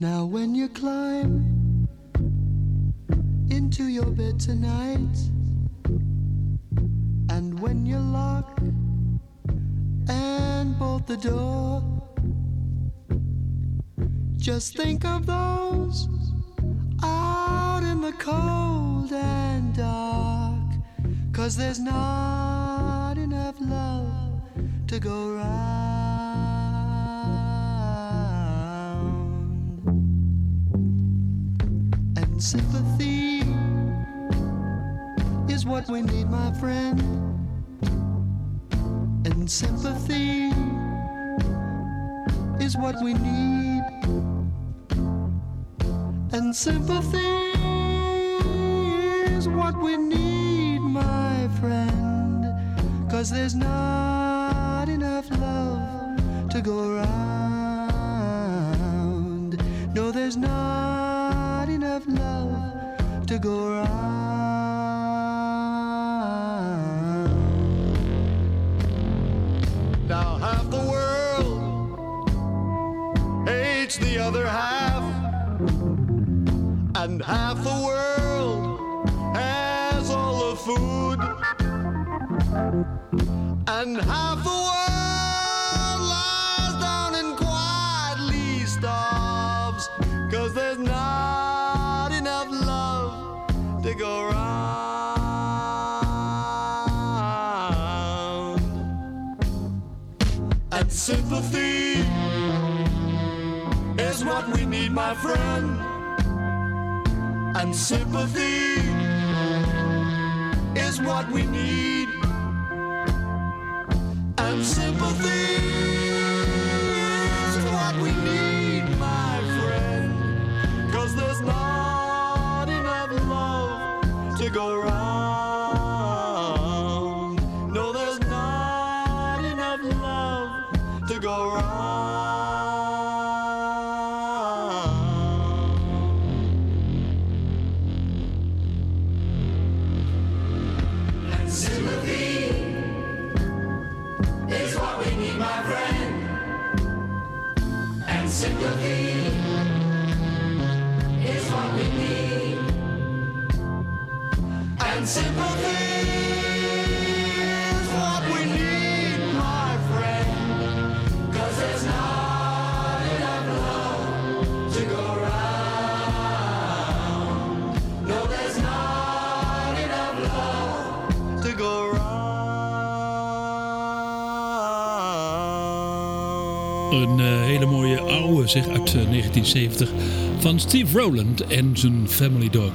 Now when you climb into your bed tonight, and when you lock and bolt the door, just think of those out in the cold and dark, 'cause there's not enough love to go round. And sympathy is what we need, my friend. And sympathy is what we need. And sympathy is what we need, my friend. 'Cause there's not enough love to go round. No, there's not enough love to go round. Now half the world hates the other half, and half the world has all the food, and half the world lies down and quietly starves, 'cause there's not enough love to go round. And sympathy is what we need, my friend. And sympathy is what we need. And sympathy is what we need, my friend. 'Cause there's not enough love to go round. No, there's not enough love to go round. Sympathy is what we need, and sympathy is what we need, my friend. 'Cause there's not enough love to go round. No, there's not enough love to go round. Een hele mooie oude, zeg, uit 1970 van Steve Rowland en zijn Family Dog.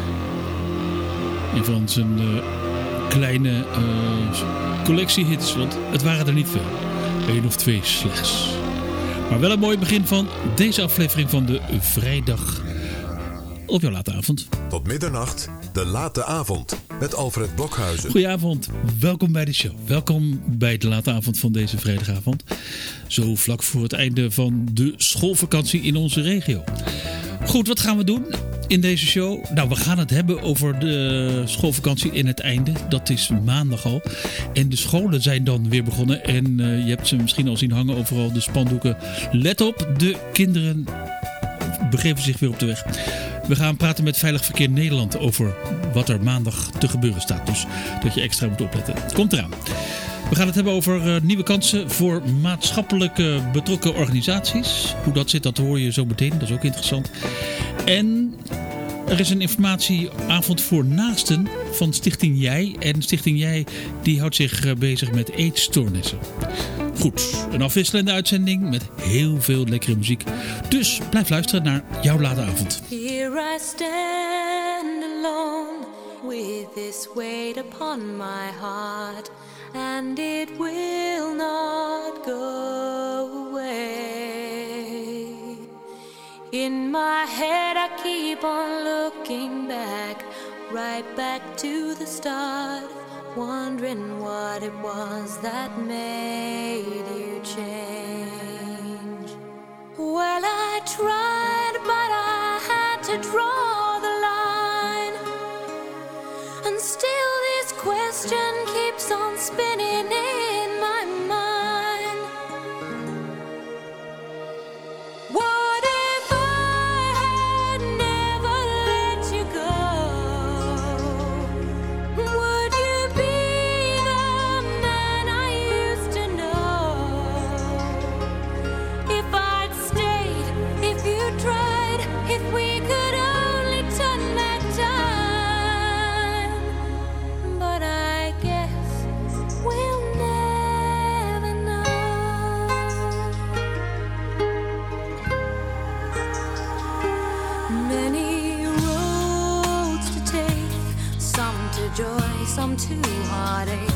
Een van zijn kleine collectie hits, want het waren er niet veel. 1 of 2 slechts. Maar wel een mooi begin van deze aflevering van de vrijdag op jouw late avond. Tot middernacht, de late avond met Alfred Blokhuizen. Goedenavond, welkom bij de show. Welkom bij de late avond van deze vrijdagavond. Zo vlak voor het einde van de schoolvakantie in onze regio. Goed, wat gaan we doen in deze show? Nou, we gaan het hebben over de schoolvakantie in het einde. Dat is maandag al. En de scholen zijn dan weer begonnen. En je hebt ze misschien al zien hangen overal, de spandoeken. Let op, de kinderen begeven zich weer op de weg. We gaan praten met Veilig Verkeer Nederland over wat er maandag te gebeuren staat. Dus dat je extra moet opletten. Komt eraan. We gaan het hebben over nieuwe kansen voor maatschappelijk betrokken organisaties. Hoe dat zit, dat hoor je zo meteen. Dat is ook interessant. En er is een informatieavond voor naasten van Stichting Jij. En Stichting Jij die houdt zich bezig met eetstoornissen. Goed, een afwisselende uitzending met heel veel lekkere muziek. Dus blijf luisteren naar jouw late avond. Here I stand alone with this weight upon my heart, and it will not go away. In my head I keep on looking back, right back to the start, wondering what it was that made you change. Well, I tried, but I had to draw the line, and still this question keeps on spinning in my mind. What if I many roads to take, some to joy, some to heartache.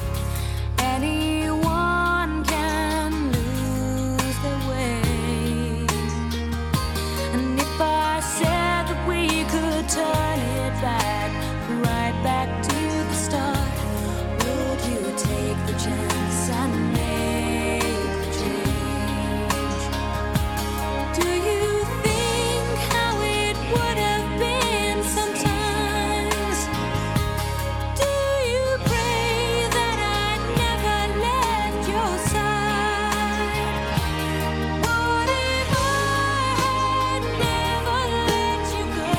Anyone can lose their way. And if I said that we could turn it back, right back to the start, would you take the chance and make the change? Do you think how it would have been sometimes? Do you pray that I'd never left your side? What if I had never let you go?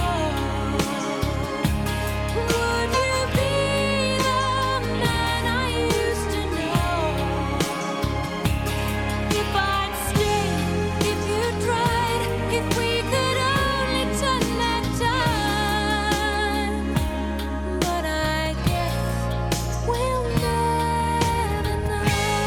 Would you be the man I used to know? If I'd stayed, if you tried, if we could only turn back time. But I guess we'll never know.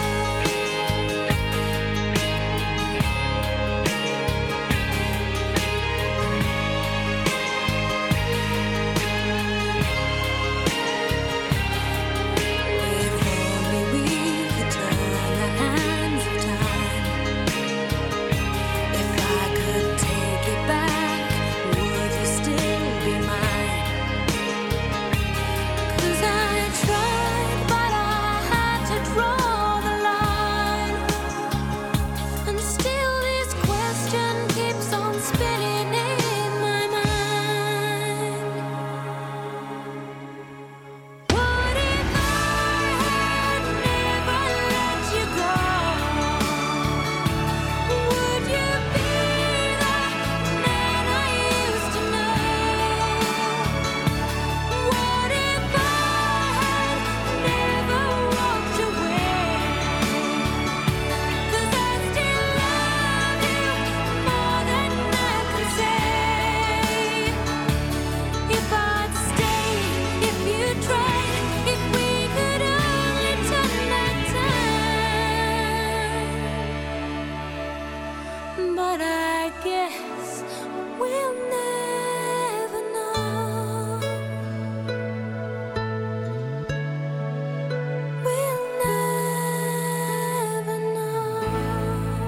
If only we could turn the hands of time. If I could take it back, would you still be mine? 'Cause I tried, but I had to draw the line. And still this question keeps on spinning in my mind. What if I had never let you go? Would you be the man I used to know? What if I had never walked away? 'Cause I still love you more than I can say. If I'd stayed, if you tried, if we could only turn back time. But I guess we'll never know. We'll never know.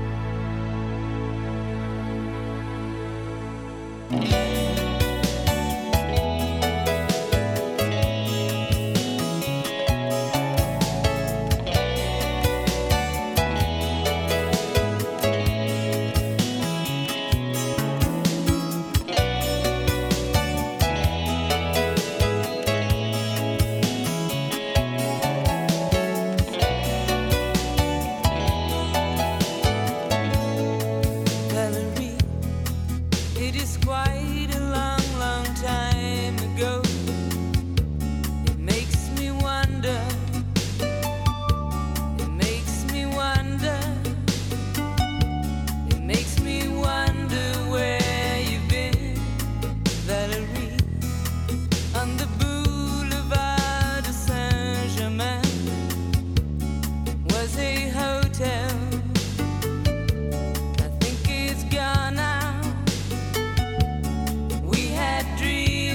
Valerie, it is quite a long, long time ago. It makes me wonder. It makes me wonder. It makes me wonder where you've been, Valerie. On the boulevard de Saint-Germain was a hotel. I think it's gone now. We had dreams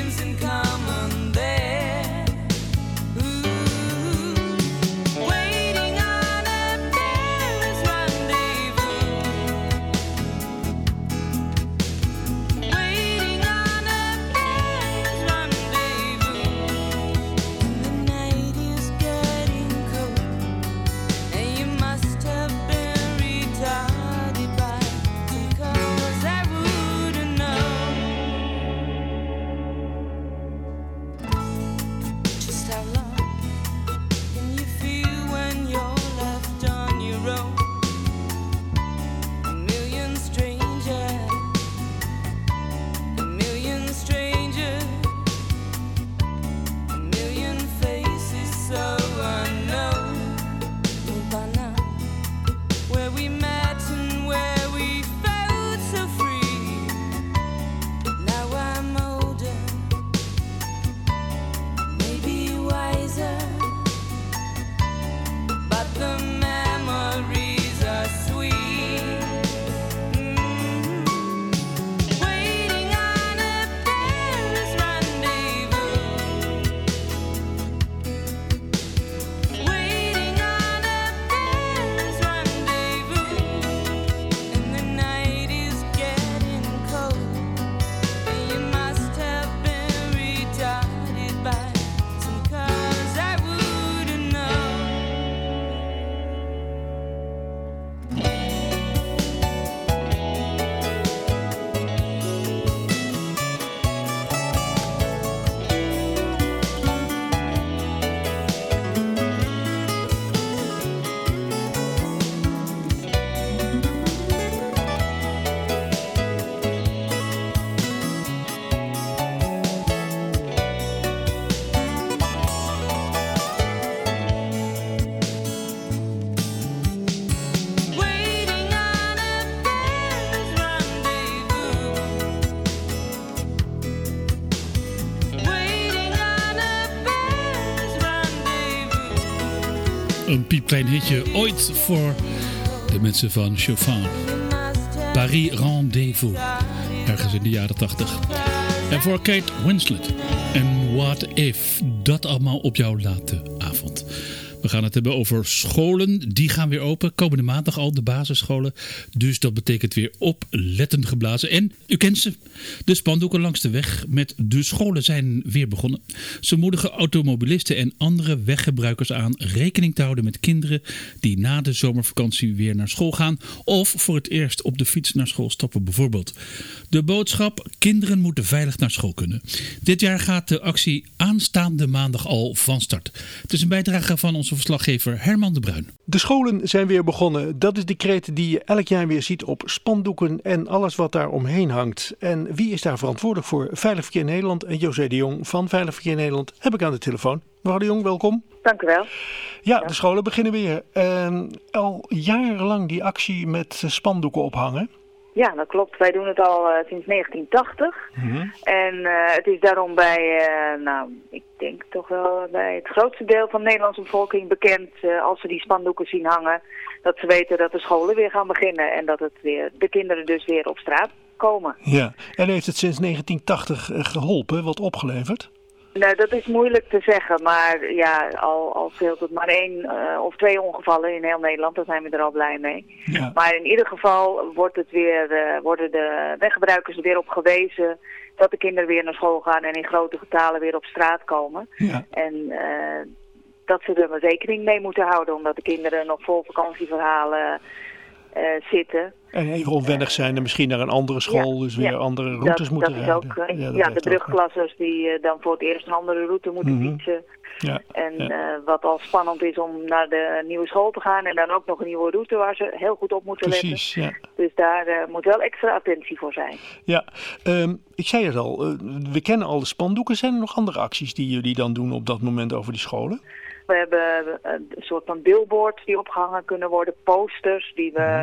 Een piepklein hitje ooit voor de mensen van Chopin. Paris Rendezvous. Ergens in de jaren 80. En voor Kate Winslet. En What If. Dat allemaal op jouw late avond. We gaan het hebben over scholen. Die gaan weer open. Komende maandag al, de basisscholen. Dus dat betekent weer opletten geblazen. En u kent ze. De spandoeken langs de weg met de scholen zijn weer begonnen. Ze moedigen automobilisten en andere weggebruikers aan rekening te houden met kinderen die na de zomervakantie weer naar school gaan. Of voor het eerst op de fiets naar school stappen bijvoorbeeld. De boodschap: kinderen moeten veilig naar school kunnen. Dit jaar gaat de actie aanstaande maandag al van start. Het is een bijdrage van onze verslaggever Herman de Bruin. De scholen zijn weer begonnen. Dat is de kreet die je elk jaar weer ziet op spandoeken en alles wat daar omheen hangt. En wie is daar verantwoordelijk voor? Veilig Verkeer Nederland en José de Jong van Veilig Verkeer Nederland heb ik aan de telefoon. Mevrouw de Jong, welkom. Dank u wel. Ja, de scholen beginnen weer. Al jarenlang die actie met spandoeken ophangen. Ja, dat klopt. Wij doen het al sinds 1980. En het is daarom bij, ik denk toch wel bij het grootste deel van de Nederlandse bevolking bekend, als ze die spandoeken zien hangen, dat ze weten dat de scholen weer gaan beginnen en dat de kinderen dus weer op straat komen. Ja, en heeft het sinds 1980 geholpen, wat opgeleverd? Nou, dat is moeilijk te zeggen, maar ja, al scheelt het maar 1 of 2 ongevallen in heel Nederland, daar zijn we er al blij mee. Ja. Maar in ieder geval worden de weggebruikers er weer op gewezen dat de kinderen weer naar school gaan en in grote getalen weer op straat komen. Ja. En dat ze er maar rekening mee moeten houden, omdat de kinderen nog vol vakantieverhalen zitten. En even onwennig zijn en misschien naar een andere school, dus weer andere routes moeten rijden. Ook, de brugklassers die dan voor het eerst een andere route moeten fietsen. Ja, en wat al spannend is om naar de nieuwe school te gaan en dan ook nog een nieuwe route waar ze heel goed op moeten letten. Ja. Dus daar moet wel extra attentie voor zijn. Ja, ik zei het al, we kennen al de spandoeken. Zijn er nog andere acties die jullie dan doen op dat moment over die scholen? We hebben een soort van billboards die opgehangen kunnen worden, posters die we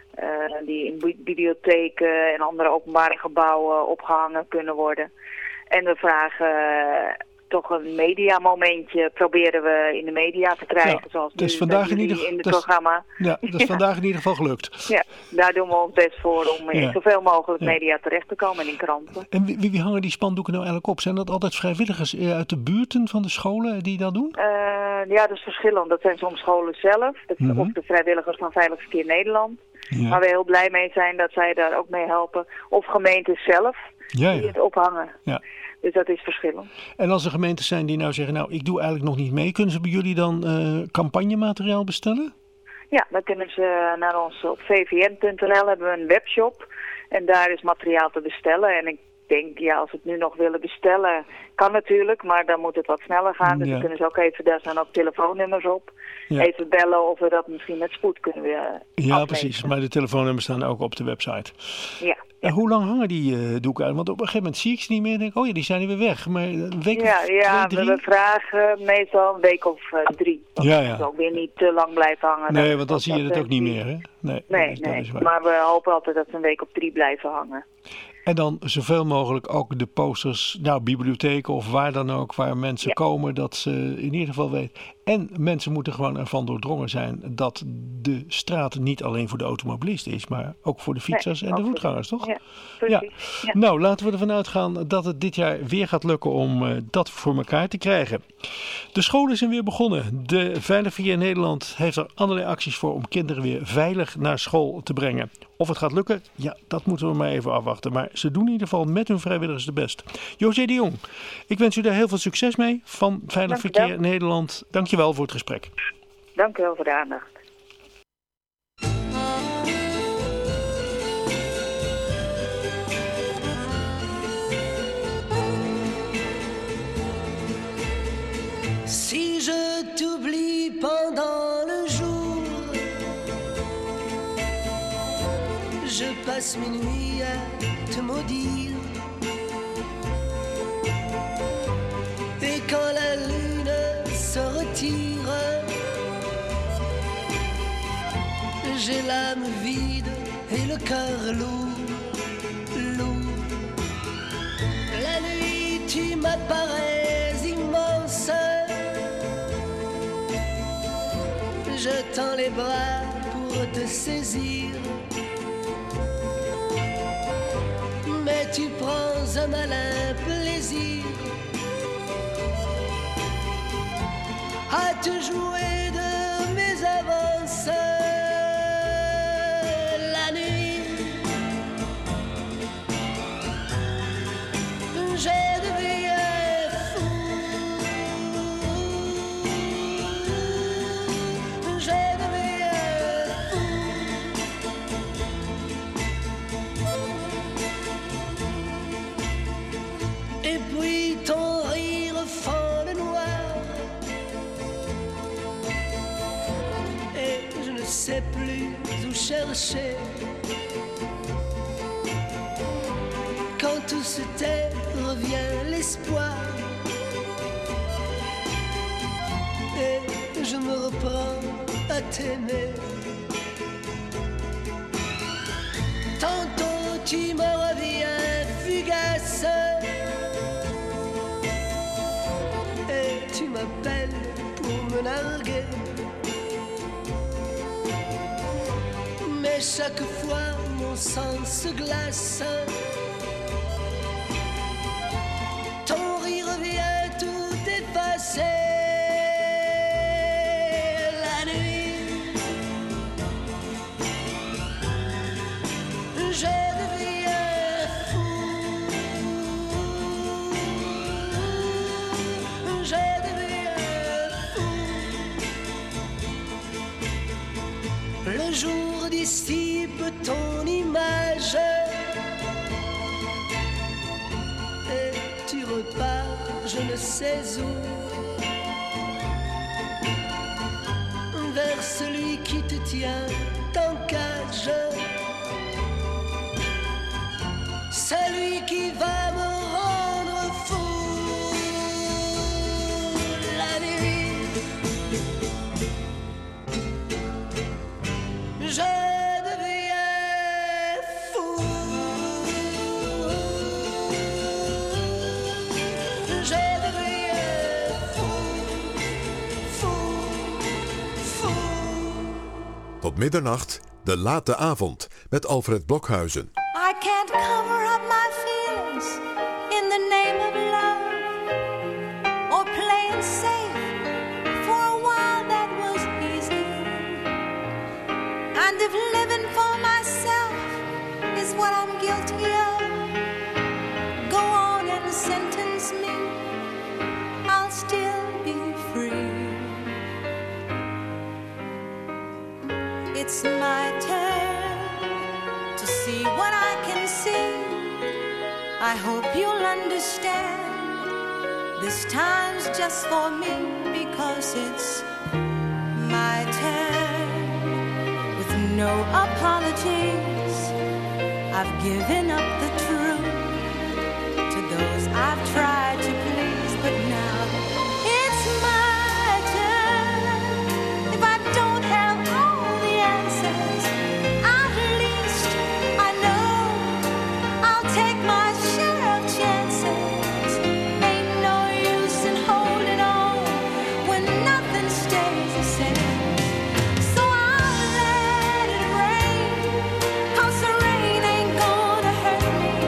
die in bibliotheken en andere openbare gebouwen opgehangen kunnen worden. En we vragen toch een mediamomentje, proberen we in de media te krijgen, zoals nu in het programma. Ja, dat is vandaag in ieder geval gelukt. Ja, daar doen we ons best voor om in zoveel mogelijk media terecht te komen en in kranten. En wie hangen die spandoeken nou eigenlijk op? Zijn dat altijd vrijwilligers uit de buurten van de scholen die dat doen? Ja, dat is verschillend. Dat zijn soms scholen zelf, of de vrijwilligers van Veilig Verkeer Nederland. Ja. Waar we heel blij mee zijn dat zij daar ook mee helpen. Of gemeenten zelf die het ophangen. Ja. Dus dat is verschillend. En als er gemeentes zijn die nou zeggen, ik doe eigenlijk nog niet mee, kunnen ze bij jullie dan campagnemateriaal bestellen? Ja, dan kunnen ze naar ons op vvn.nl hebben we een webshop. En daar is materiaal te bestellen. En ik denk, als we het nu nog willen bestellen, kan natuurlijk, maar dan moet het wat sneller gaan. Dus dan kunnen ze ook even, daar staan ook telefoonnummers op. Ja. Even bellen of we dat misschien met spoed kunnen afnemen. Precies. Maar de telefoonnummers staan ook op de website. Ja. En hoe lang hangen die doeken uit? Want op een gegeven moment zie ik ze niet meer en denk die zijn er weer weg. Maar een week of 2, 3? We vragen meestal een week of 3. Dat is ook weer niet te lang blijven hangen. Nee, want dan zie je het ook niet meer, hè? Nee. Maar we hopen altijd dat ze een week of 3 blijven hangen. En dan zoveel mogelijk ook de posters, bibliotheken of waar dan ook, waar mensen komen, dat ze in ieder geval weten. En mensen moeten gewoon ervan doordrongen zijn dat de straat niet alleen voor de automobilist is, maar ook voor de fietsers en de voetgangers, toch? Ja, precies. Ja. Nou, laten we ervan uitgaan dat het dit jaar weer gaat lukken om dat voor elkaar te krijgen. De scholen zijn weer begonnen. De Veilig Verkeer Nederland heeft er allerlei acties voor om kinderen weer veilig naar school te brengen. Of het gaat lukken, dat moeten we maar even afwachten. Maar ze doen in ieder geval met hun vrijwilligers de best. José de Jong, ik wens u daar heel veel succes mee van Veilig Verkeer Nederland. Dankjewel voor het gesprek. Dank u wel voor de aandacht. Si je t'oublie pendant le jour, je passe mes nuits à te maudire. Et quand la lune se retire, j'ai l'âme vide et le cœur lourd, lourd. La nuit tu m'apparais immense, je tends les bras pour te saisir. Mais tu prends un malin plaisir à te jouer de mes avances la nuit. J'ai deviens fou, j'ai deviens fou. Et puis ton rire fend le noir, et je ne sais plus où chercher. Quand tout se tait, revient l'espoir, et je me reprends à t'aimer. Tantôt tu me reviens fugace, et tu m'appelles pour me narguer. Mais chaque fois mon sang se glace, ton rire vient tout effacer. La nuit, je deviens fou, je deviens fou. Le jour dissipe ton image, et tu repars je ne sais où, vers celui qui te tient en cage, celui qui va me rendre fou. La nuit, je deviens fou, je deviens fou, fou, fou. Tot middernacht, de late avond met Alfred Blokhuizen. I can't cover up my feelings in the name of love or playing safe. For a while that was easy, and if living for myself is what I'm guilty of, go on and sentence me, I'll still be free. It's my turn to see what I can see. I hope you'll understand. This time's just for me because it's my turn. With no apologies, I've given up the truth to those I've tried to please, but now it's my turn. If I don't have all the answers, at least I know I'll take my share of chances. Ain't no use in holding on when nothing stays the same. So I'll let it rain, 'cause the rain ain't gonna hurt me.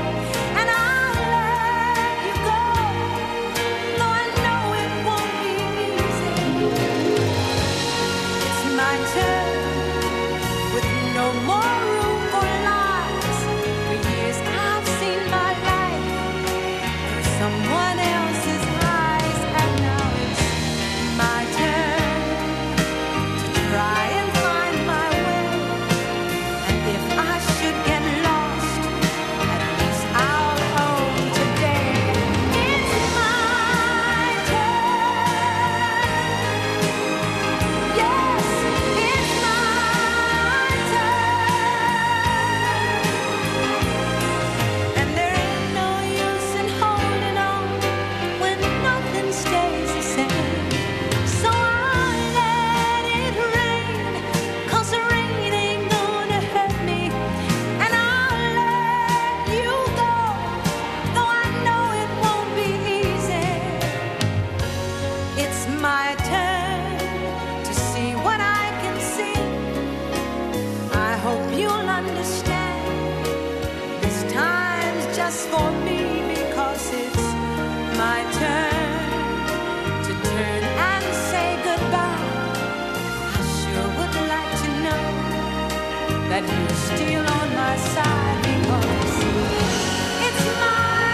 me, because it's my turn to turn and say goodbye. I sure would like to know that you're still on my side, because it's my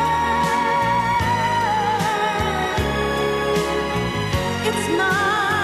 turn. It's my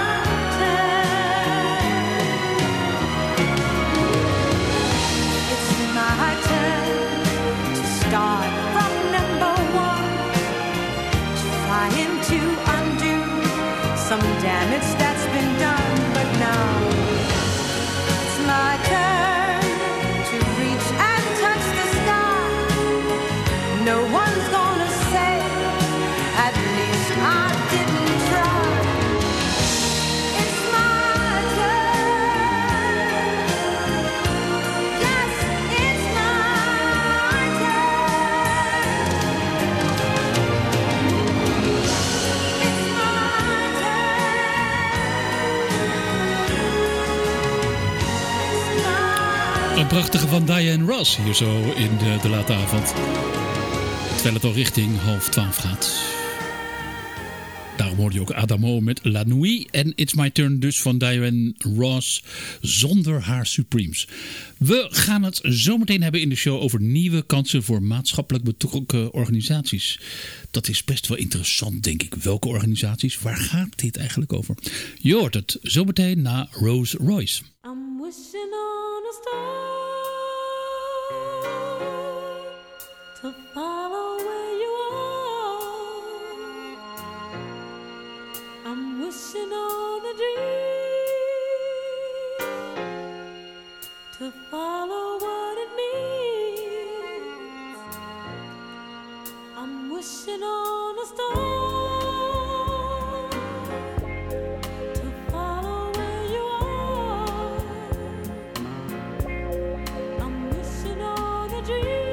start from number one, trying to undo some damage that's been done. But now it's my turn to reach and touch the sky. No one's gonna say, at least I didn't try. It's my turn. Yes, it's my turn. It's my turn. Een prachtige van Diana Ross hier zo in de late avond. Terwijl het al richting 11:30 gaat. Daarom hoorde je ook Adamo met La Nuit. En It's My Turn dus van Diana Ross zonder haar Supremes. We gaan het zometeen hebben in de show over nieuwe kansen voor maatschappelijk betrokken organisaties. Dat is best wel interessant, denk ik. Welke organisaties? Waar gaat dit eigenlijk over? Je hoort het zometeen na Rose Royce. I'm wishing on a star to follow where you are. I'm wishing on a dream to follow what it means. I'm wishing on a star to follow where you are. I'm wishing on a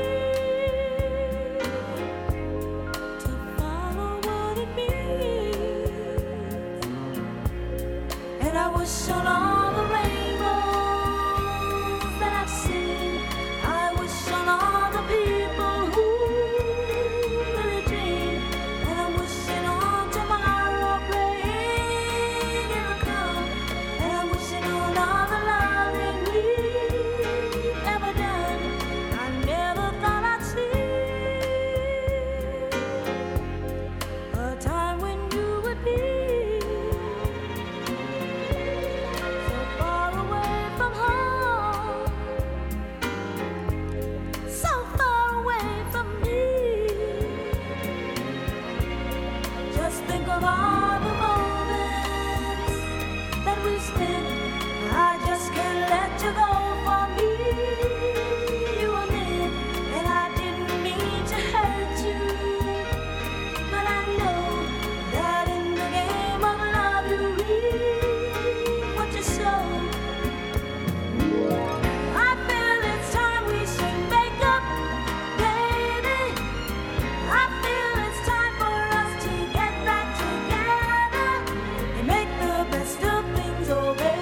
dream to follow what it means. And I wish on all the rainbows that I've seen. I wish on all the people who really dream. And I'm wishing on tomorrow, praying it will come. And I'm wishing on all the loving we've ever done. I never thought I'd see a time when you would be so far away from home, so far away from me. Just think of all the moments that we spent. I just can't let you go for me. You were meant, and I didn't mean to hurt you. But I know that in the game of love you reap what you sow. I feel it's time we should make up, baby. I feel it's time for us to get back together and make the best of things, oh baby.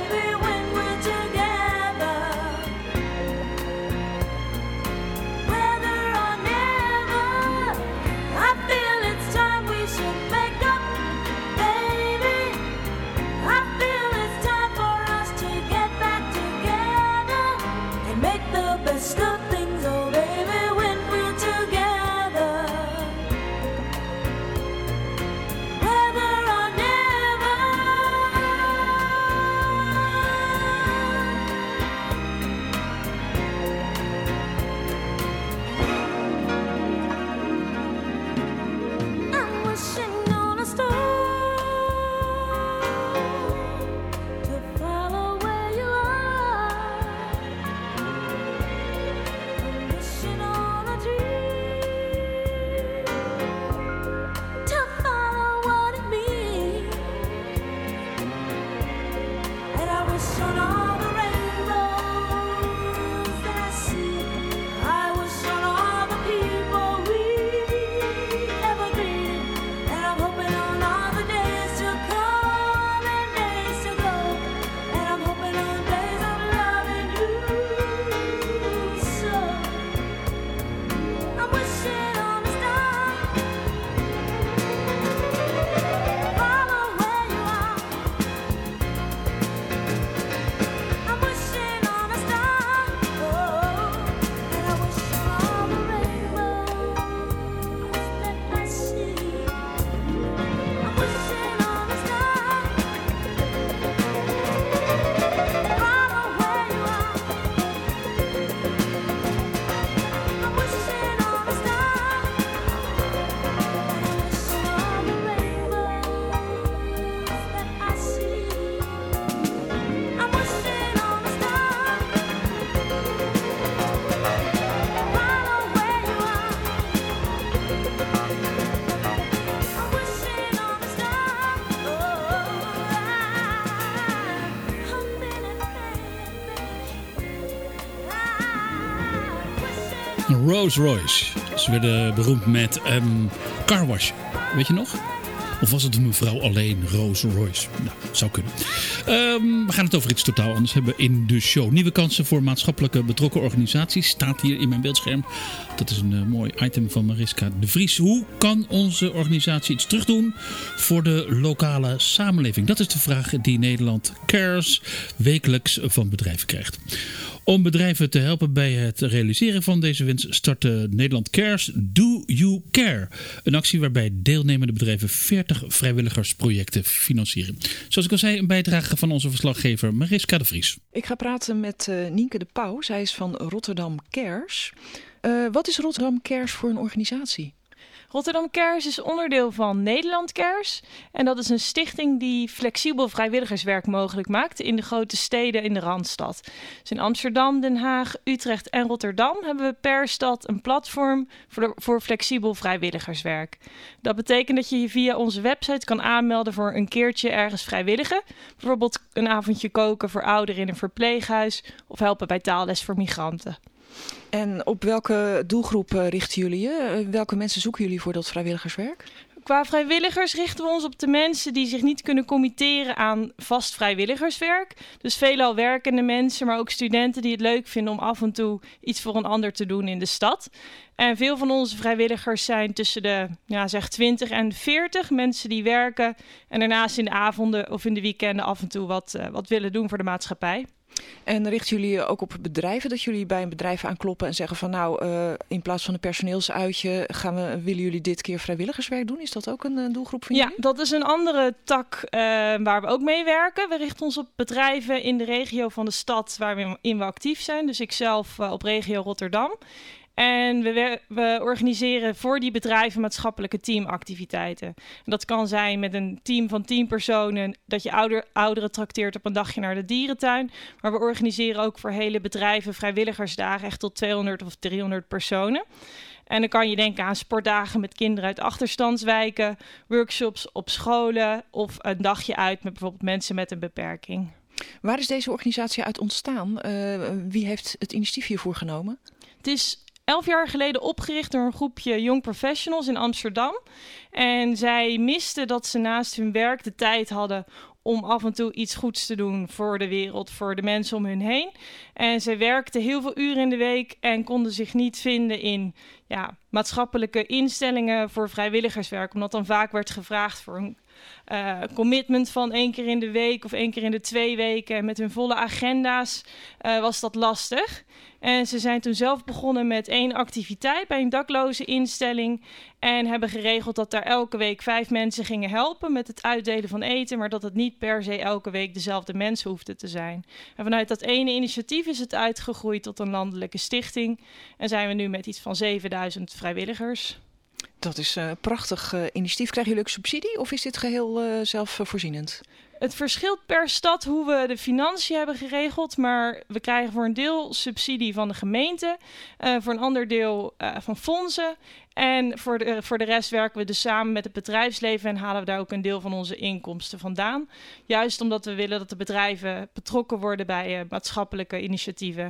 Rolls Royce. Ze werden beroemd met car wash. Weet je nog? Of was het mevrouw alleen Rolls Royce? Nou, zou kunnen. We gaan het over iets totaal anders hebben in de show. Nieuwe kansen voor maatschappelijke betrokken organisaties. Staat hier in mijn beeldscherm. Dat is een mooi item van Mariska de Vries. Hoe kan onze organisatie iets terugdoen voor de lokale samenleving? Dat is de vraag die Nederland Cares wekelijks van bedrijven krijgt. Om bedrijven te helpen bij het realiseren van deze wens startte Nederland Cares Do You Care. Een actie waarbij deelnemende bedrijven 40 vrijwilligersprojecten financieren. Zoals ik al zei, een bijdrage van onze verslaggever Mariska de Vries. Ik ga praten met Nienke de Pauw. Zij is van Rotterdam Cares. Wat is Rotterdam Cares voor een organisatie? Rotterdam Cares is onderdeel van Nederland Cares. En dat is een stichting die flexibel vrijwilligerswerk mogelijk maakt in de grote steden in de Randstad. Dus in Amsterdam, Den Haag, Utrecht en Rotterdam hebben we per stad een platform voor flexibel vrijwilligerswerk. Dat betekent dat je je via onze website kan aanmelden voor een keertje ergens vrijwilligen. Bijvoorbeeld een avondje koken voor ouderen in een verpleeghuis of helpen bij taalles voor migranten. En op welke doelgroep richten jullie je? Welke mensen zoeken jullie voor dat vrijwilligerswerk? Qua vrijwilligers richten we ons op de mensen die zich niet kunnen committeren aan vast vrijwilligerswerk. Dus veelal werkende mensen, maar ook studenten die het leuk vinden om af en toe iets voor een ander te doen in de stad. En veel van onze vrijwilligers zijn tussen de 20 en 40 mensen die werken. En daarnaast in de avonden of in de weekenden af en toe wat willen doen voor de maatschappij. En richten jullie ook op bedrijven, dat jullie bij een bedrijf aankloppen en zeggen van in plaats van een personeelsuitje willen jullie dit keer vrijwilligerswerk doen? Is dat ook een doelgroep van jullie? Ja, dat is een andere tak waar we ook mee werken. We richten ons op bedrijven in de regio van de stad waarin we actief zijn. Dus ik zelf op regio Rotterdam. En we organiseren voor die bedrijven maatschappelijke teamactiviteiten. En dat kan zijn met een team van 10 personen dat je ouderen trakteert op een dagje naar de dierentuin. Maar we organiseren ook voor hele bedrijven vrijwilligersdagen, echt tot 200 of 300 personen. En dan kan je denken aan sportdagen met kinderen uit achterstandswijken, workshops op scholen of een dagje uit met bijvoorbeeld mensen met een beperking. Waar is deze organisatie uit ontstaan? Wie heeft het initiatief hiervoor genomen? Het is 11 jaar geleden opgericht door een groepje young professionals in Amsterdam. En zij misten dat ze naast hun werk de tijd hadden om af en toe iets goeds te doen voor de wereld, voor de mensen om hun heen. En zij werkten heel veel uren in de week en konden zich niet vinden in maatschappelijke instellingen voor vrijwilligerswerk. Omdat dan vaak werd gevraagd voor een commitment van 1 keer in de week of 1 keer in de 2 weken. En met hun volle agenda's was dat lastig. En ze zijn toen zelf begonnen met 1 activiteit bij een dakloze instelling. En hebben geregeld dat daar elke week 5 mensen gingen helpen met het uitdelen van eten. Maar dat het niet per se elke week dezelfde mensen hoefde te zijn. En vanuit dat ene initiatief is het uitgegroeid tot een landelijke stichting. En zijn we nu met iets van 7000 vrijwilligers. Dat is een prachtig initiatief. Krijgen jullie ook subsidie of is dit geheel zelfvoorzienend? Het verschilt per stad hoe we de financiën hebben geregeld. Maar we krijgen voor een deel subsidie van de gemeente. Voor een ander deel van fondsen. En voor de rest werken we dus samen met het bedrijfsleven. En halen we daar ook een deel van onze inkomsten vandaan. Juist omdat we willen dat de bedrijven betrokken worden bij maatschappelijke initiatieven.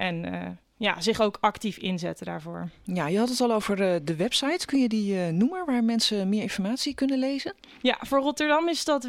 En zich ook actief inzetten daarvoor. Ja, je had het al over de website. Kun je die noemen waar mensen meer informatie kunnen lezen? Ja, voor Rotterdam is dat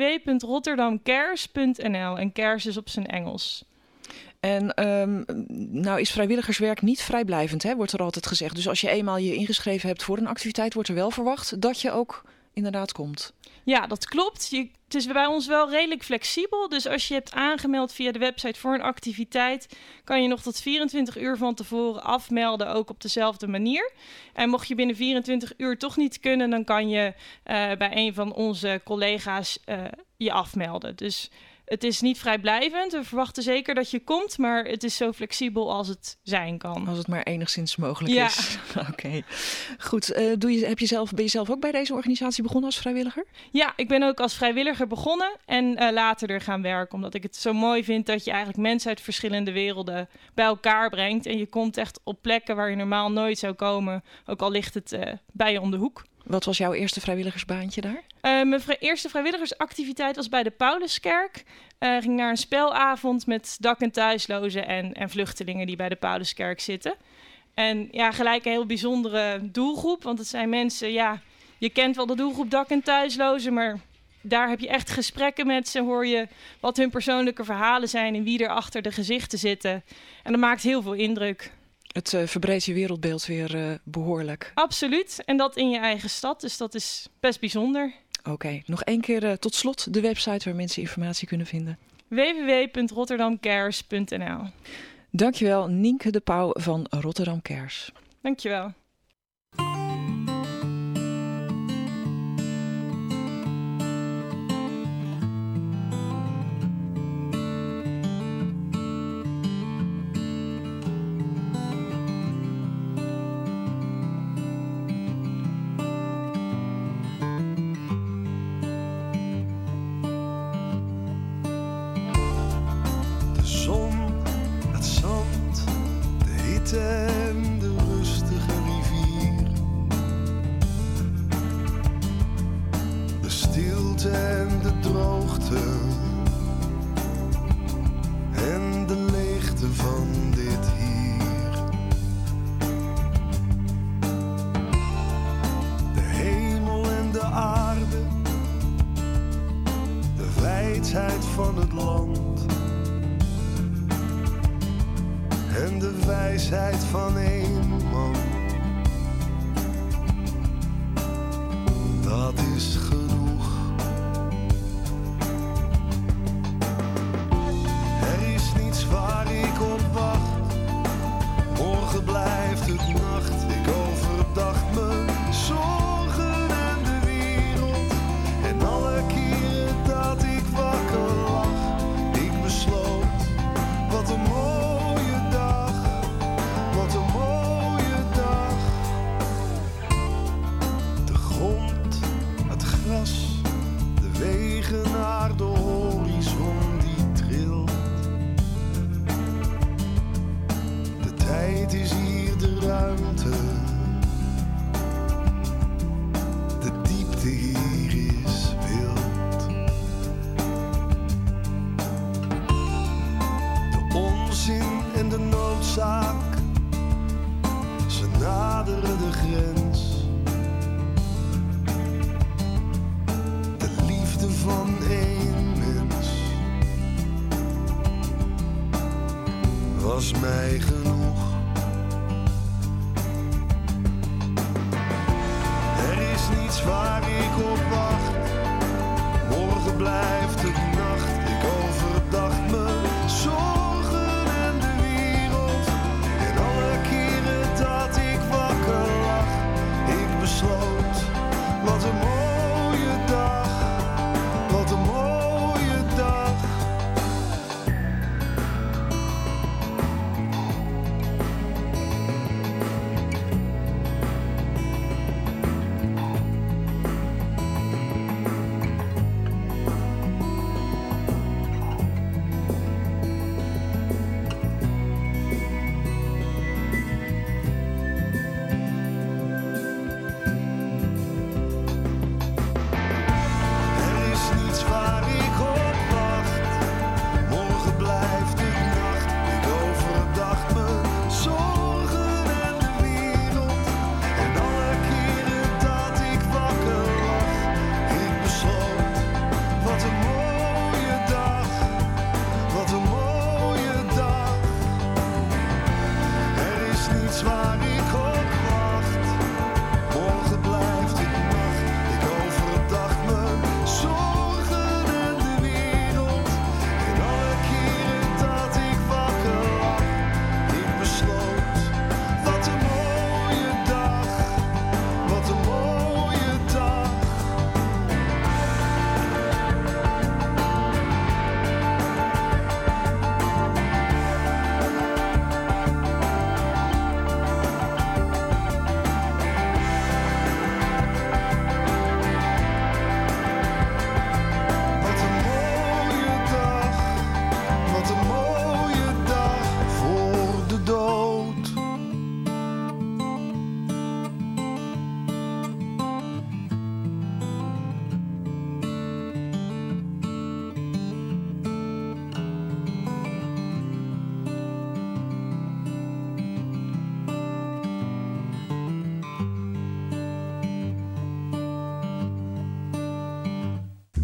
www.rotterdamcares.nl. En cares is op zijn Engels. En is vrijwilligerswerk niet vrijblijvend, hè? Wordt er altijd gezegd. Dus als je eenmaal je ingeschreven hebt voor een activiteit, wordt er wel verwacht dat je ook inderdaad komt. Ja, dat klopt. Het is bij ons wel redelijk flexibel. Dus als je hebt aangemeld via de website voor een activiteit, kan je nog tot 24 uur van tevoren afmelden, ook op dezelfde manier. En mocht je binnen 24 uur toch niet kunnen, dan kan je bij een van onze collega's je afmelden. Dus het is niet vrijblijvend. We verwachten zeker dat je komt, maar het is zo flexibel als het zijn kan. Als het maar enigszins mogelijk is. Oké. Goed. Ben je zelf ook bij deze organisatie begonnen als vrijwilliger? Ja, ik ben ook als vrijwilliger begonnen en later er gaan werken. Omdat ik het zo mooi vind dat je eigenlijk mensen uit verschillende werelden bij elkaar brengt. En je komt echt op plekken waar je normaal nooit zou komen. Ook al ligt het bij je om de hoek. Wat was jouw eerste vrijwilligersbaantje daar? Mijn eerste vrijwilligersactiviteit was bij de Pauluskerk. Ging naar een spelavond met dak- en thuislozen en vluchtelingen die bij de Pauluskerk zitten. En ja, gelijk een heel bijzondere doelgroep. Want het zijn mensen, ja, je kent wel de doelgroep dak- en thuislozen, maar daar heb je echt gesprekken met ze. Hoor je wat hun persoonlijke verhalen zijn en wie er achter de gezichten zitten. En dat maakt heel veel indruk. Het verbreedt je wereldbeeld weer behoorlijk. Absoluut. En dat in je eigen stad. Dus dat is best bijzonder. Oké, nog één keer tot slot de website waar mensen informatie kunnen vinden. www.rotterdamcares.nl. Dankjewel, Nienke de Pauw van Rotterdam Cares. Dankjewel. En de rustige rivier, de stilte en de droogte en de leegte van dit hier. De hemel en de aarde, de wijdheid van het land en de wijsheid van één man. Dat is genoeg. Er is niets waar ik op wacht. Morgen blijft het nacht. Ik overdacht mijn zorgen en de wereld. En alle keren dat ik wakker lag, ik besloot, wat een mooie dag, wat een mooie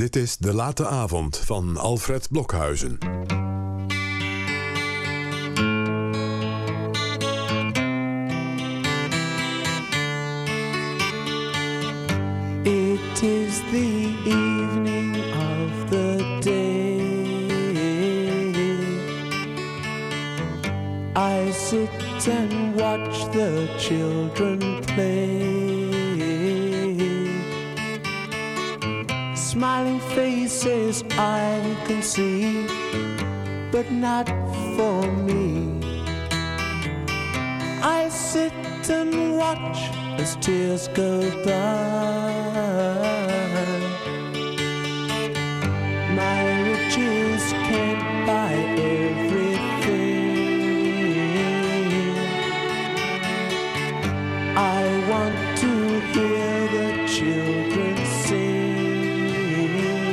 Dit is De Late Avond van Alfred Blokhuizen. It is the evening of the day. I sit and watch the children play. Smiling faces I can see, but not for me. I sit and watch as tears go by. My riches can't buy everything. I want to hear the children sing.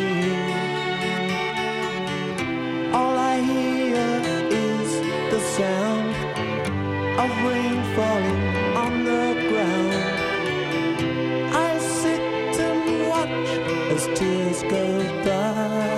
All I hear is the sound of rain falling on the ground. I sit and watch as tears go by.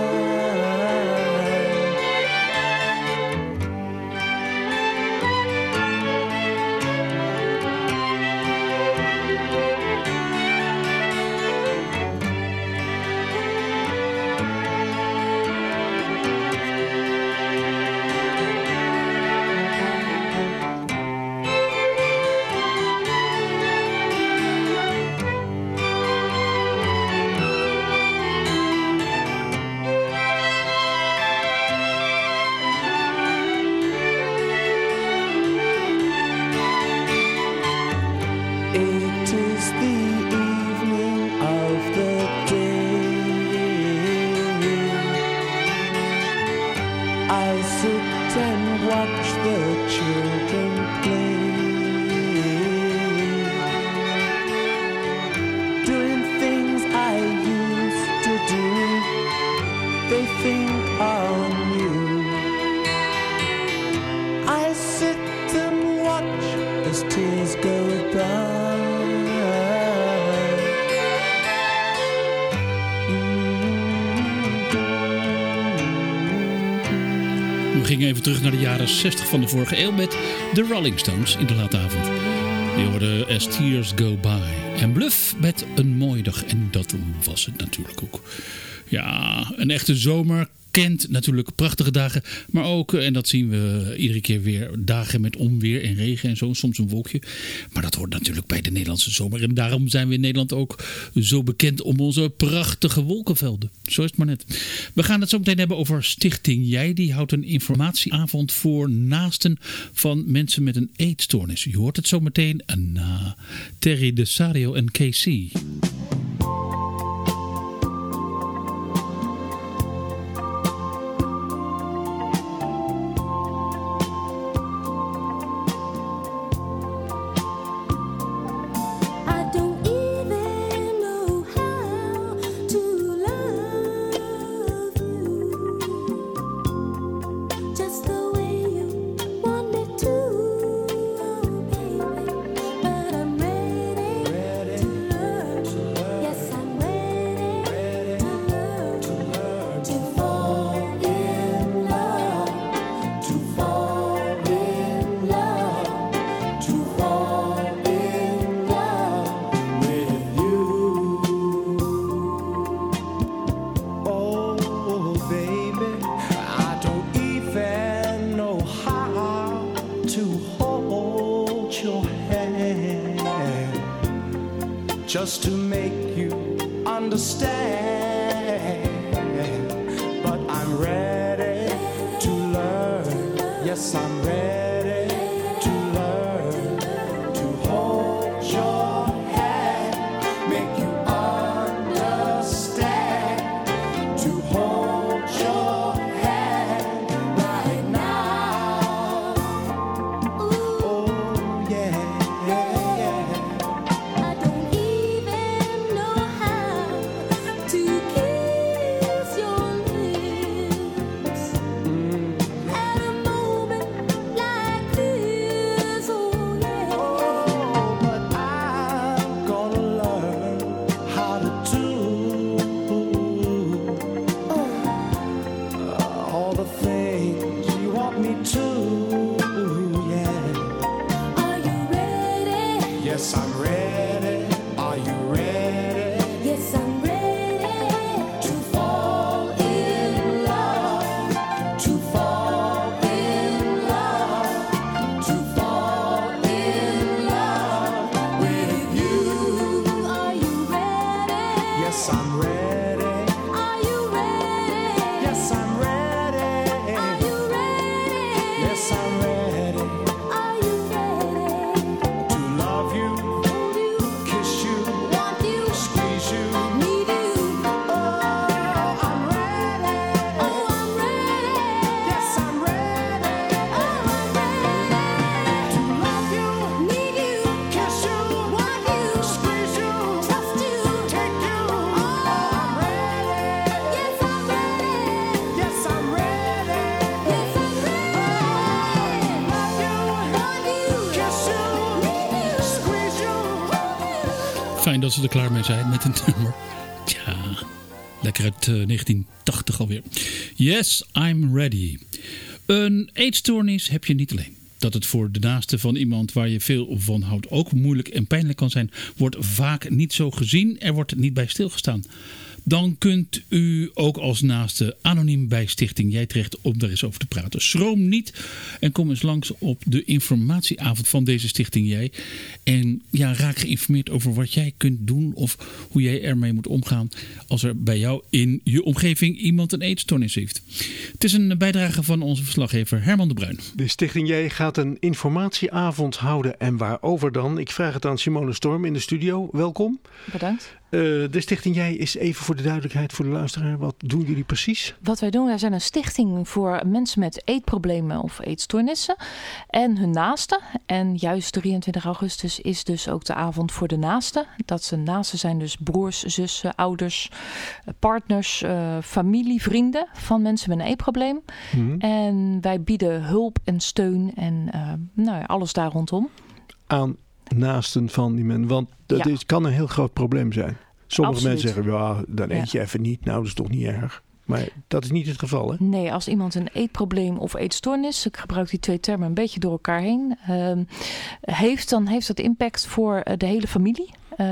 We gingen even terug naar de jaren 60 van de vorige eeuw met de Rolling Stones in de late avond. Je hoorde As Tears Go By. En Bluff met Een Mooie Dag. En dat was het natuurlijk ook. Ja, een echte zomer kent natuurlijk prachtige dagen. Maar ook, en dat zien we iedere keer weer, dagen met onweer en regen en zo. Soms een wolkje. Maar dat hoort natuurlijk bij de Nederlandse zomer. En daarom zijn we in Nederland ook zo bekend om onze prachtige wolkenvelden. Zo is het maar net. We gaan het zo meteen hebben over Stichting Jij. Die houdt een informatieavond voor naasten van mensen met een eetstoornis. Je hoort het zo meteen na Terry De Sario en KC. Just to make you understand, but I'm ready to learn. Yes, I'm ready to learn to hold your hand, make you understand, to hold your hand right now. Oh yeah, yeah, yeah. At a moment like dat ze er klaar mee zijn met een nummer. Tja, lekker uit 1980 alweer. Yes, I'm ready. Een eetstoornis heb je niet alleen. Dat het voor de naaste van iemand waar je veel van houdt ook moeilijk en pijnlijk kan zijn, wordt vaak niet zo gezien. Er wordt niet bij stilgestaan. Dan kunt u ook als naaste anoniem bij Stichting Jij terecht om daar eens over te praten. Schroom niet en kom eens langs op de informatieavond van deze Stichting Jij. En ja, raak geïnformeerd over wat jij kunt doen of hoe jij ermee moet omgaan als er bij jou in je omgeving iemand een eetstoornis heeft. Het is een bijdrage van onze verslaggever Herman de Bruin. De Stichting Jij gaat een informatieavond houden en waarover dan? Ik vraag het aan Simone Storm in de studio. Welkom. Bedankt. De Stichting Jij is even voor de duidelijkheid voor de luisteraar. Wat doen jullie precies? Wat wij doen, wij zijn een stichting voor mensen met eetproblemen of eetstoornissen en hun naasten. En juist 23 augustus is dus ook de avond voor de naasten. Dat de naasten zijn dus broers, zussen, ouders, partners, familie, vrienden van mensen met een eetprobleem. En wij bieden hulp en steun en alles daar rondom. Aan naasten van die mensen. Want dat kan een heel groot probleem zijn. Sommige mensen zeggen, ja, dan eet je even niet. Nou, dat is toch niet erg. Maar dat is niet het geval, hè? Nee, als iemand een eetprobleem of eetstoornis, ik gebruik die twee termen een beetje door elkaar heen, heeft, dan heeft dat impact voor de hele familie.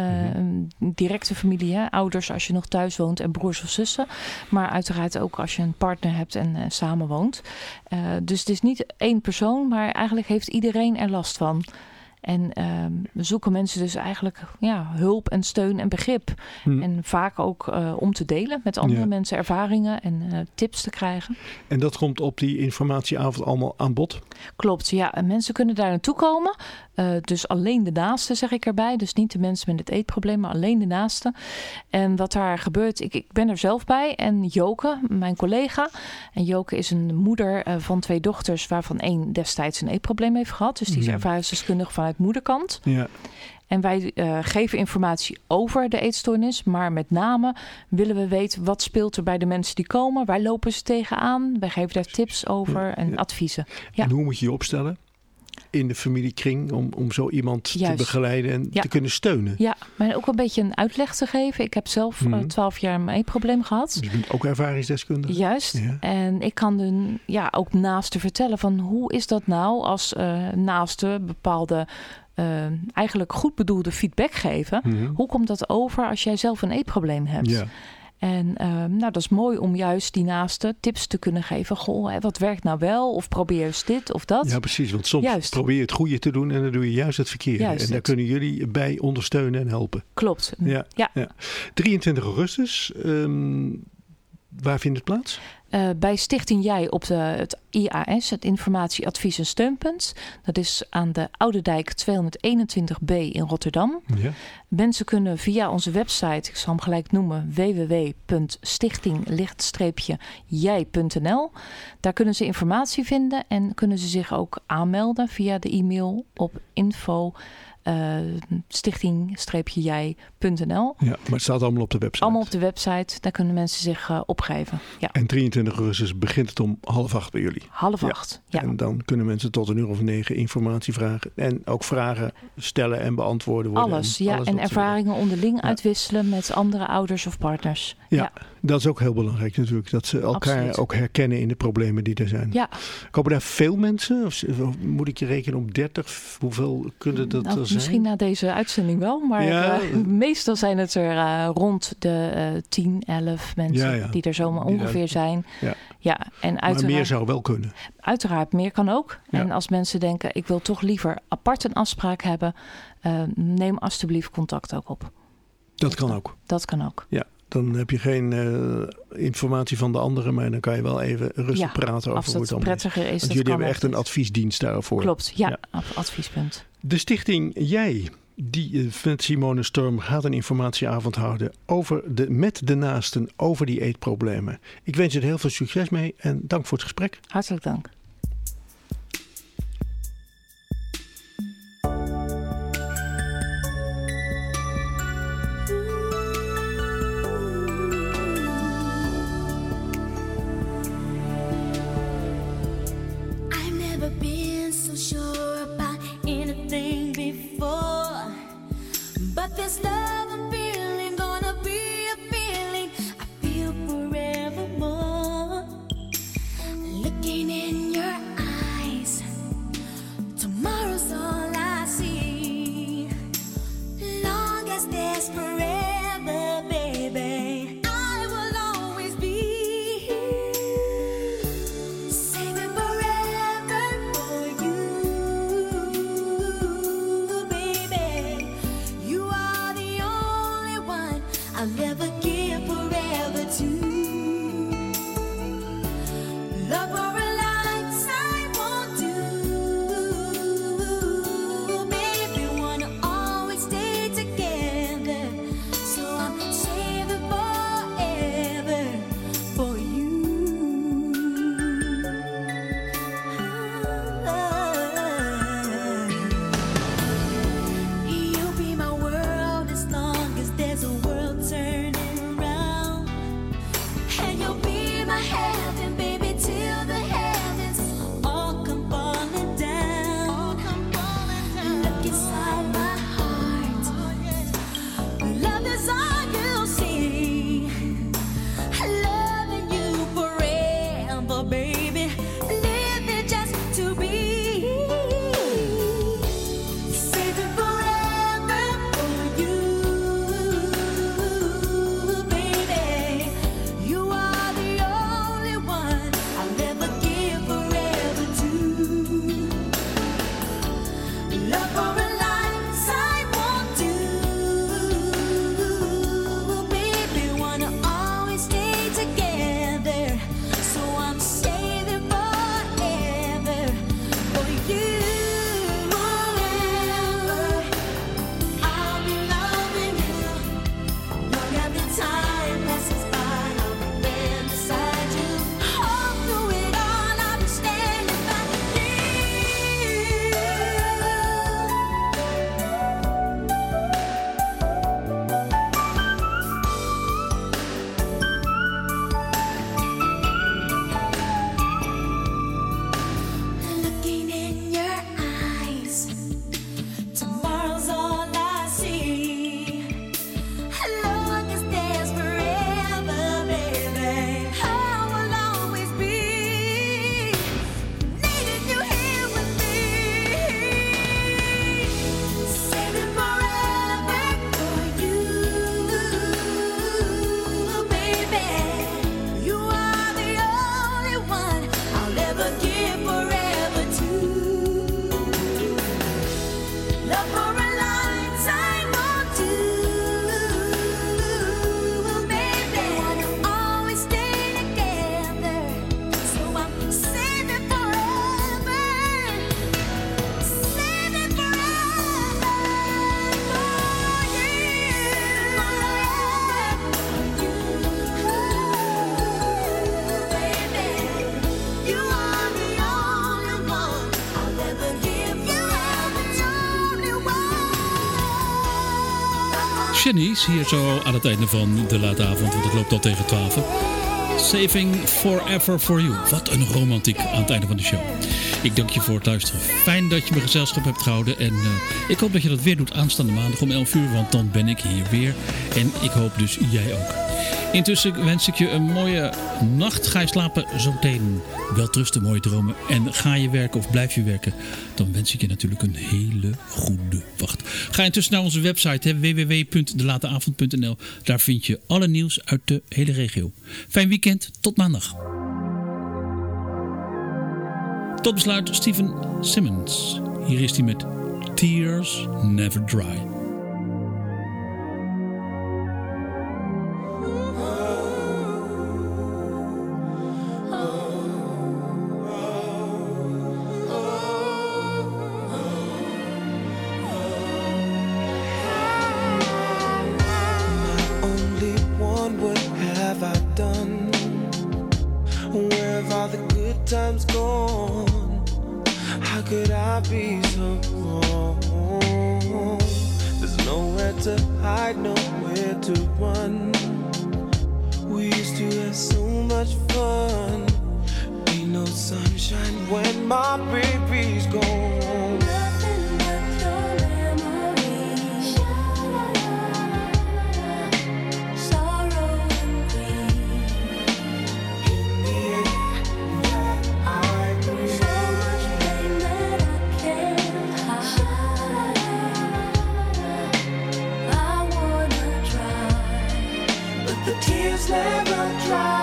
Directe familie, hè? Ouders als je nog thuis woont en broers of zussen. Maar uiteraard ook als je een partner hebt en samen woont. Dus het is niet één persoon, maar eigenlijk heeft iedereen er last van. En we zoeken mensen dus eigenlijk hulp en steun en begrip. En vaak ook om te delen met andere mensen ervaringen en tips te krijgen. En dat komt op die informatieavond allemaal aan bod? Klopt, ja. En mensen kunnen daar naartoe komen. Dus alleen de naasten zeg ik erbij. Dus niet de mensen met het eetprobleem, maar alleen de naasten. En wat daar gebeurt, ik ben er zelf bij. En Joke, mijn collega. En Joke is een moeder van 2 dochters, waarvan 1 destijds een eetprobleem heeft gehad. Dus die is ervaringsdeskundige vanuit moederkant. Ja. En wij geven informatie over de eetstoornis. Maar met name willen we weten wat speelt er bij de mensen die komen. Waar lopen ze tegenaan? Wij geven daar tips over en adviezen. Ja. En hoe moet je je opstellen? In de familiekring om zo iemand te begeleiden en te kunnen steunen. Ja, maar ook een beetje een uitleg te geven. Ik heb zelf 12 jaar een eetprobleem gehad. Dus je bent ook ervaringsdeskundige? Juist. Ja. En ik kan ook naasten vertellen van hoe is dat nou als naasten bepaalde eigenlijk goed bedoelde feedback geven. Hoe komt dat over als jij zelf een eetprobleem hebt? Ja. En dat is mooi om juist die naasten tips te kunnen geven. Goh, wat werkt nou wel? Of probeer eens dit of dat. Ja, precies. Want soms probeer je het goede te doen en dan doe je juist het verkeerde. En daar kunnen jullie bij ondersteunen en helpen. Klopt. Ja. 23 augustus. Waar vindt het plaats? Bij Stichting Jij op het IAS, het Informatie, Advies en Steunpunt. Dat is aan de Oude Dijk 221b in Rotterdam. Ja. Mensen kunnen via onze website, ik zal hem gelijk noemen, www.stichting-jij.nl. Daar kunnen ze informatie vinden en kunnen ze zich ook aanmelden via de e-mail op info stichting-jij.nl. Ja, maar het staat allemaal op de website. Allemaal op de website. Daar kunnen mensen zich opgeven. Ja. En 23 augustus begint het om 7:30 bij jullie. 7:30, ja. En dan kunnen mensen tot 1:09 informatie vragen. En ook vragen stellen en beantwoorden worden. Alles, en ervaringen onderling uitwisselen met andere ouders of partners. Ja, dat is ook heel belangrijk natuurlijk. Dat ze elkaar ook herkennen in de problemen die er zijn. Ja. Komen daar veel mensen? Of moet ik je rekenen op 30? Hoeveel kunnen dat zijn? Misschien na deze uitzending wel. Maar meestal zijn het er rond de 10, 11 mensen die er zomaar ongeveer zijn. Ja, en maar meer zou wel kunnen. Uiteraard, meer kan ook. Ja. En als mensen denken, ik wil toch liever apart een afspraak hebben, neem alsjeblieft contact ook op. Dat kan ook? Dat kan ook. Ja. Dan heb je geen informatie van de anderen, maar dan kan je wel even rustig praten over hoe het allemaal is. Want jullie hebben echt een adviesdienst daarvoor. Klopt, adviespunt. De Stichting Jij, die met Simone Storm gaat een informatieavond houden met de naasten over die eetproblemen. Ik wens je er heel veel succes mee en dank voor het gesprek. Hartelijk dank. Sure about anything before, but this love there's forever, baby, I will always be here, saving forever for you, baby. You are the only one I'll ever give forever to. Love for a lifetime won't do, baby. Wanna always stay together, so I'm saving forever for you. You'll be my world as long as there's a world turning around, and you'll be my heaven, baby, till the heavens all come falling down. Look inside my heart, love is all you'll see. Loving you forever, baby, living just to be, saving forever for you, baby. You are the only one I'll ever give forever to. Love for a lifetime won't do, baby. Wanna always stay together, so I'm saving forever for you. Forever, I'll be loving you long after time passes by. I'll be there beside you. All through it all, I'll be standing by you. Looking in your eyes, tomorrow's all I see. As long as there's forever, baby, I will always be needing you here with me, saving forever for you, baby. You are the only one I'll ever give forever to. Love for a lifetime won't do, baby. Wanna always stay together, so I'm saving forever, saving forever for you, baby. You are the only one I'll ever give you, the only one. Shanice, hier zo aan het einde van de late avond, want het loopt al tegen 12. Saving Forever for You. Wat een romantiek aan het einde van de show. Ik dank je voor het luisteren. Fijn dat je me gezelschap hebt gehouden. En ik hoop dat je dat weer doet aanstaande maandag om 11 uur. Want dan ben ik hier weer. En ik hoop dus jij ook. Intussen wens ik je een mooie nacht. Ga je slapen zometeen. Welterusten, mooie dromen. En ga je werken of blijf je werken. Dan wens ik je natuurlijk een hele goede wacht. Ga intussen naar onze website www.delateavond.nl. Daar vind je alle nieuws uit de hele regio. Fijn weekend. Tot maandag. Tot besluit Stephen Simmons. Hier is hij met Tears Never Dry. Only one, what have I done? Where have all the good times gone? How could I be so wrong? There's nowhere to hide, nowhere to run. We used to have so much fun. Ain't no sunshine when my baby's gone. I want tears never dry.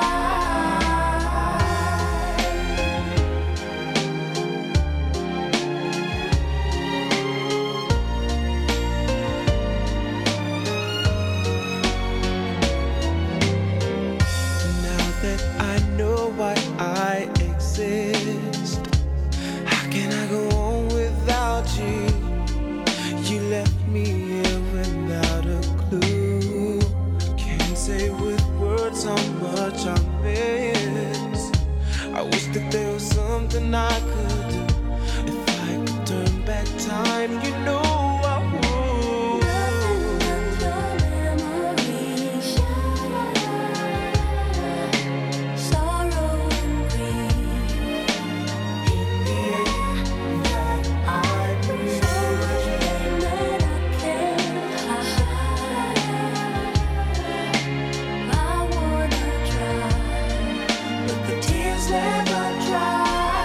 Now that I know why I exist, how can I go on without you? You left me here without a clue. Can't say with words how much I miss. I wish that there was something I could do. If I could turn back time, you know I would. Sorrow and grief in the air that I breathe. So much pain that I can't hide. I wanna try, but the tears never dry.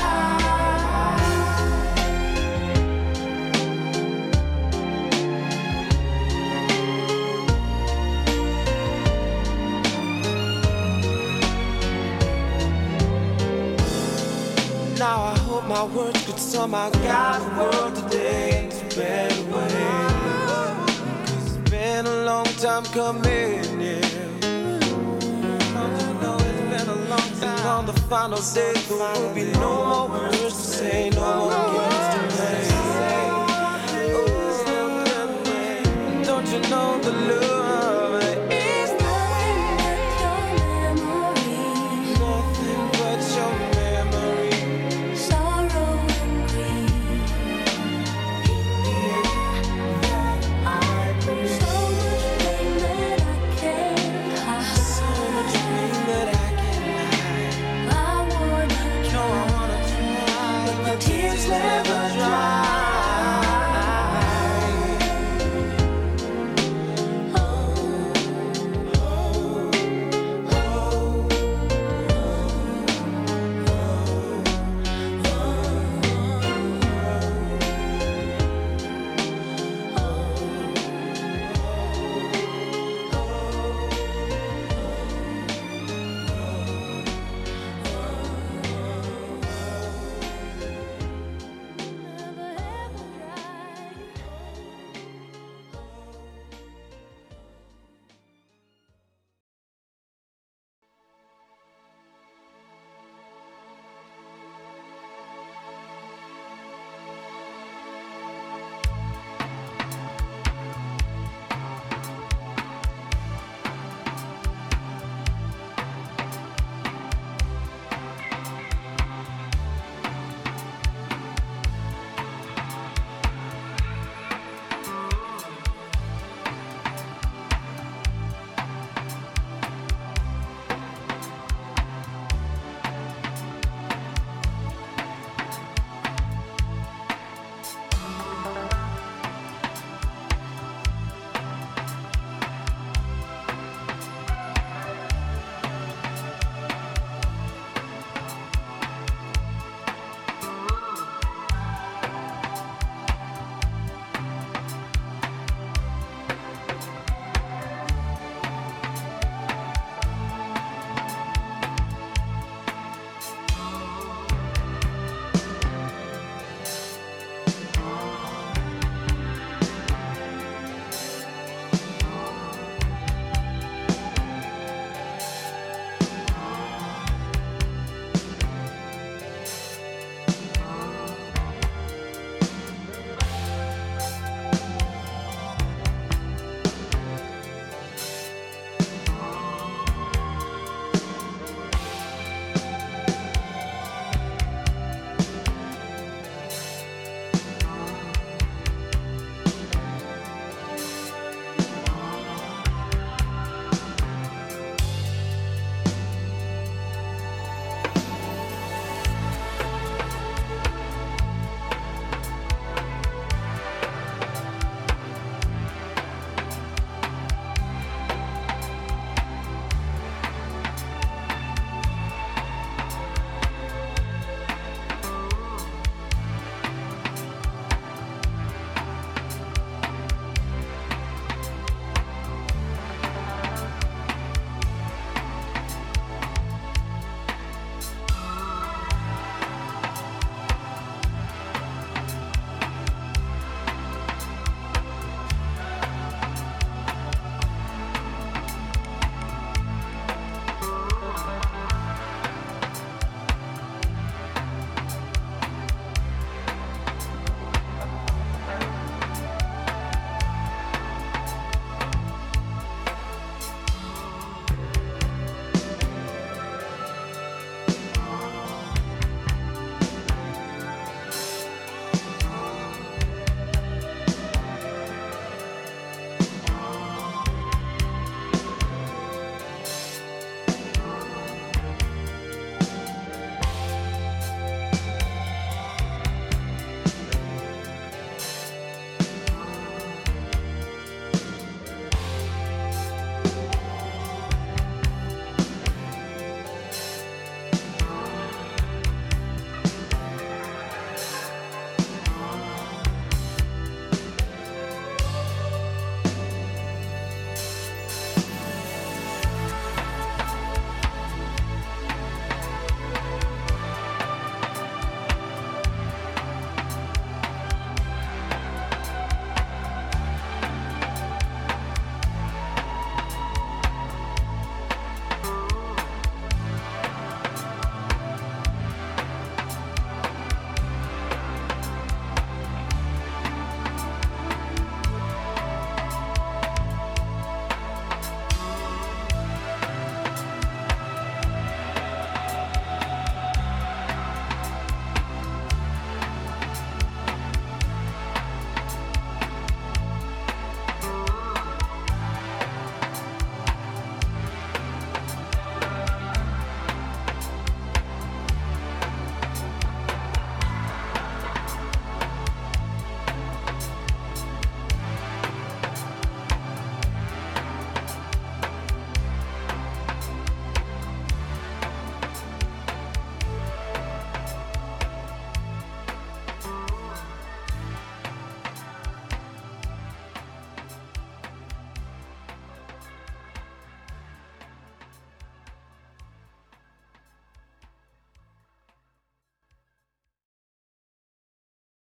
Now I hope my words could somehow guide the world today into a better way. 'Cause it's been a long time coming, yeah. Don't you know it's been a long time? And on the final day there will be no more words to say, no more games to play. Oh, don't you know the love